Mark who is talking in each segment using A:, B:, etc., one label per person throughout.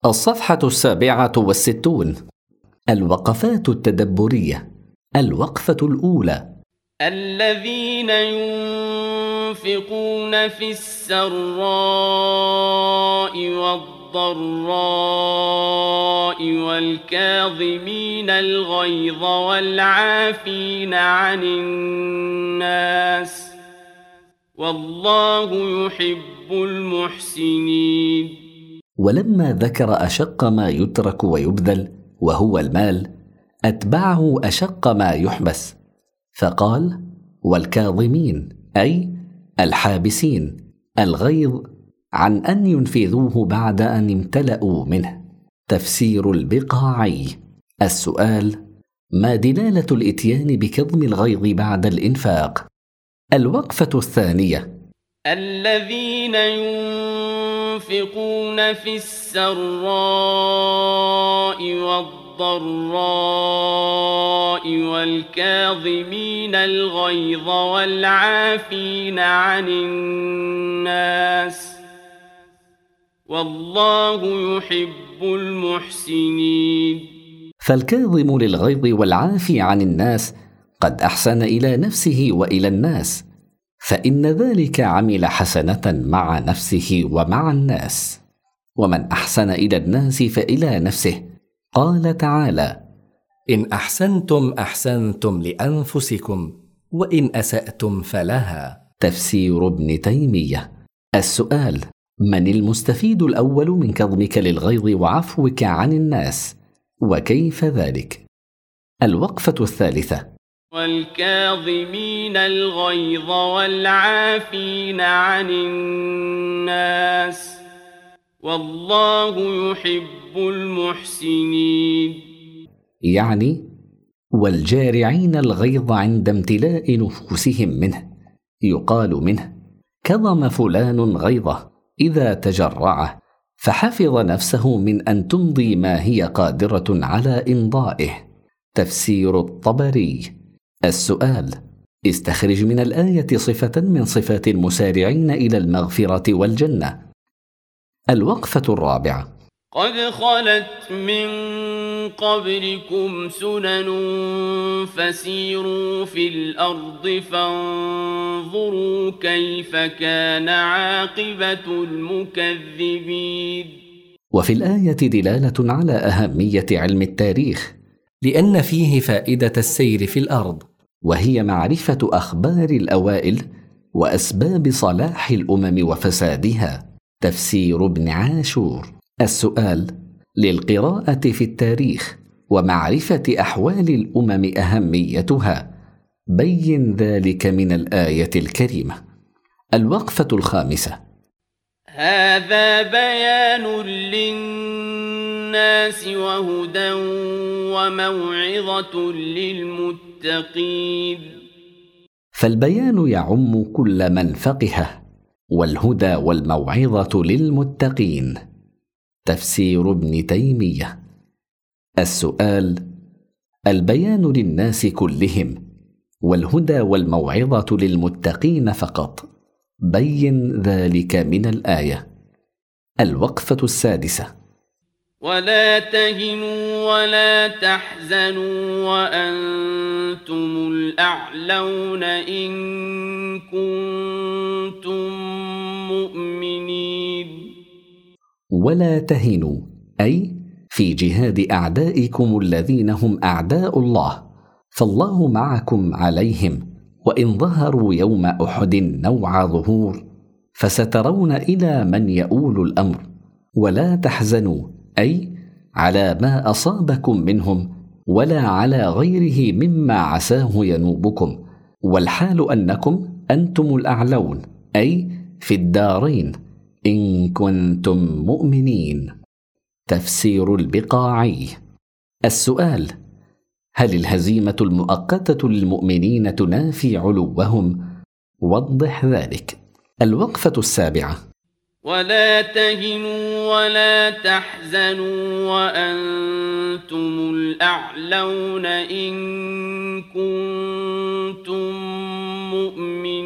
A: الصفحة 67. الوقفات التدبرية. الوقفة الأولى:
B: الذين ينفقون في السراء والضراء والكاظمين الغيظ والعافين عن الناس والله يحب المحسنين.
A: ولما ذكر أشق ما يترك ويبذل وهو المال، أتبعه أشق ما يحبس، فقال: والكاظمين، أي الحابسين الغيظ عن أن ينفذوه بعد أن امتلأوا منه. تفسير البقاعي. السؤال: ما دلالة الإتيان بكظم الغيظ بعد الإنفاق؟ الوقفة الثانية:
B: الذين ينفقون في السراء والضراء والكاظمين الغيظ والعافين عن الناس والله يحب المحسنين.
A: فالكاظم للغيظ والعافي عن الناس قد أحسن إلى نفسه وإلى الناس، فإن ذلك عمل حسنة مع نفسه ومع الناس. ومن أحسن إلى الناس فإلى نفسه. قال تعالى:
C: إن أحسنتم أحسنتم لأنفسكم وإن أسأتم فلها.
A: تفسير ابن تيمية. السؤال: من المستفيد الأول من كظمك للغيظ وعفوك عن الناس، وكيف ذلك؟ الوقفة الثالثة:
B: والكاظمين الغيظ والعافين عن الناس والله يحب المحسنين.
A: يعني والجارعين الغيظ عند امتلاء نفوسهم منه. يقال منه: كظم فلان غيظه إذا تجرعه، فحفظ نفسه من أن تمضي ما هي قادرة على إمضائه. تفسير الطبري. السؤال: استخرج من الآية صفة من صفات المسارعين إلى المغفرة والجنة. الوقفة الرابعة:
B: قد خلت من قبلكم سنن فسيروا في الأرض فانظروا كيف كان عاقبة المكذبين.
A: وفي الآية دلالة على أهمية علم التاريخ،
C: لأن فيه فائدة السير في الأرض،
A: وهي معرفة أخبار الأوائل وأسباب صلاح الأمم وفسادها. تفسير ابن عاشور. السؤال: للقراءة في التاريخ ومعرفة أحوال الأمم أهميتها، بين ذلك من الآية الكريمة. الوقفة الخامسة:
B: هذا بيان للناس وهدى وموعظة للمتقين.
A: فالبيان يعم كل من فقهه، والهدى والموعظة للمتقين. تفسير ابن تيمية. السؤال: البيان للناس كلهم، والهدى والموعظة للمتقين فقط، بين ذلك من الآية. الوقفة السادسة:
B: ولا تهنوا ولا تحزنوا وأنتم الأعلون إن كنتم مؤمنين.
A: ولا تهنوا، أي في جهاد أعدائكم الذين هم أعداء الله، فالله معكم عليهم، وإن ظهروا يوم أحد نوع ظهور، فسترون إلى من يؤول الأمر. ولا تحزنوا، أي على ما أصابكم منهم ولا على غيره مما عساه ينوبكم، والحال أنكم أنتم الأعلون، أي في الدارين إن كنتم مؤمنين. تفسير البقاعي. السؤال: هل الهزيمة المؤقتة للمؤمنين تنافي علوهم؟ وضح ذلك. الوقفة السابعة:
B: ولا تهنوا ولا تحزنوا وأنتم الأعلون إن كنتم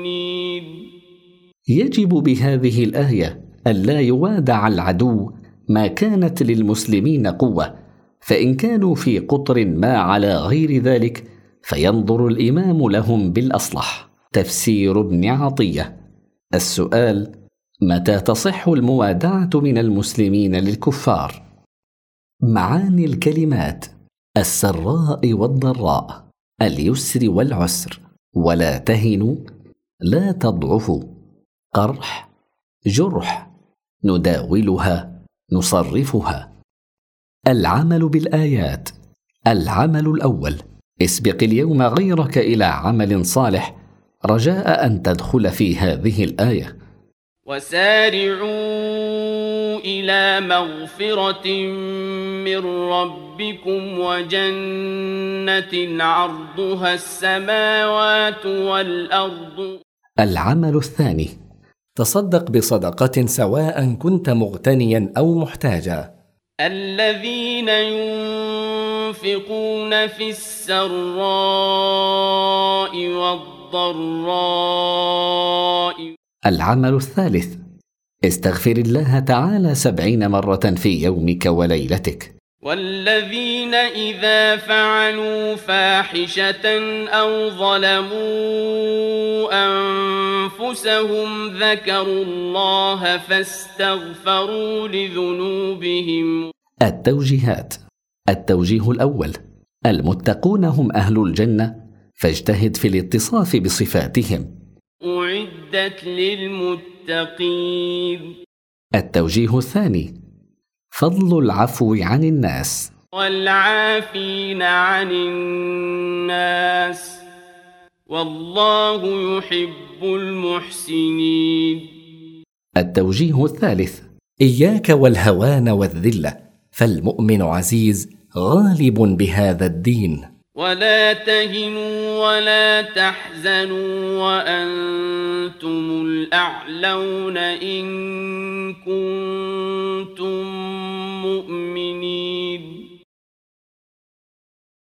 B: مؤمنين.
A: يجب بهذه الآية ألا يوادع العدو ما كانت للمسلمين قوة، فإن كانوا في قطر ما على غير ذلك فينظر الإمام لهم بالأصلح. تفسير ابن عطية. السؤال: متى تصح الموادعة من المسلمين للكفار؟ معاني الكلمات: السراء والضراء، اليسر والعسر، ولا تهنوا، لا تضعفوا، قرح، جرح، نداولها، نصرفها. العمل بالآيات: العمل الأول: اسبق اليوم غيرك إلى عمل صالح رجاء أن تدخل في هذه الآية.
B: وسارعوا إلى مغفرة من ربكم وجنة عرضها السماوات والأرض.
A: العمل الثاني:
C: تصدق بصدقة سواء كنت مغتنيا أو محتاجا.
B: الذين ينفقون في السراء والضراء.
A: العمل الثالث: استغفر الله تعالى 70 مرة في يومك وليلتك.
B: والذين إذا فعلوا فاحشة أو ظلموا أنفسهم ذكروا الله فاستغفروا لذنوبهم.
A: التوجيهات: التوجيه الأول: المتقون هم أهل الجنة، فاجتهد في الاتصاف بصفاتهم.
B: أعدت للمتقين.
A: التوجيه الثاني: فضل العفو عن الناس.
B: والعافين عن الناس والله يحب المحسنين.
A: التوجيه الثالث:
C: إياك والهوان والذلة، فالمؤمن عزيز غالب بهذا الدين.
B: ولا تهنوا ولا تحزنوا وأنتم الأعلون إن كنتم مؤمنين.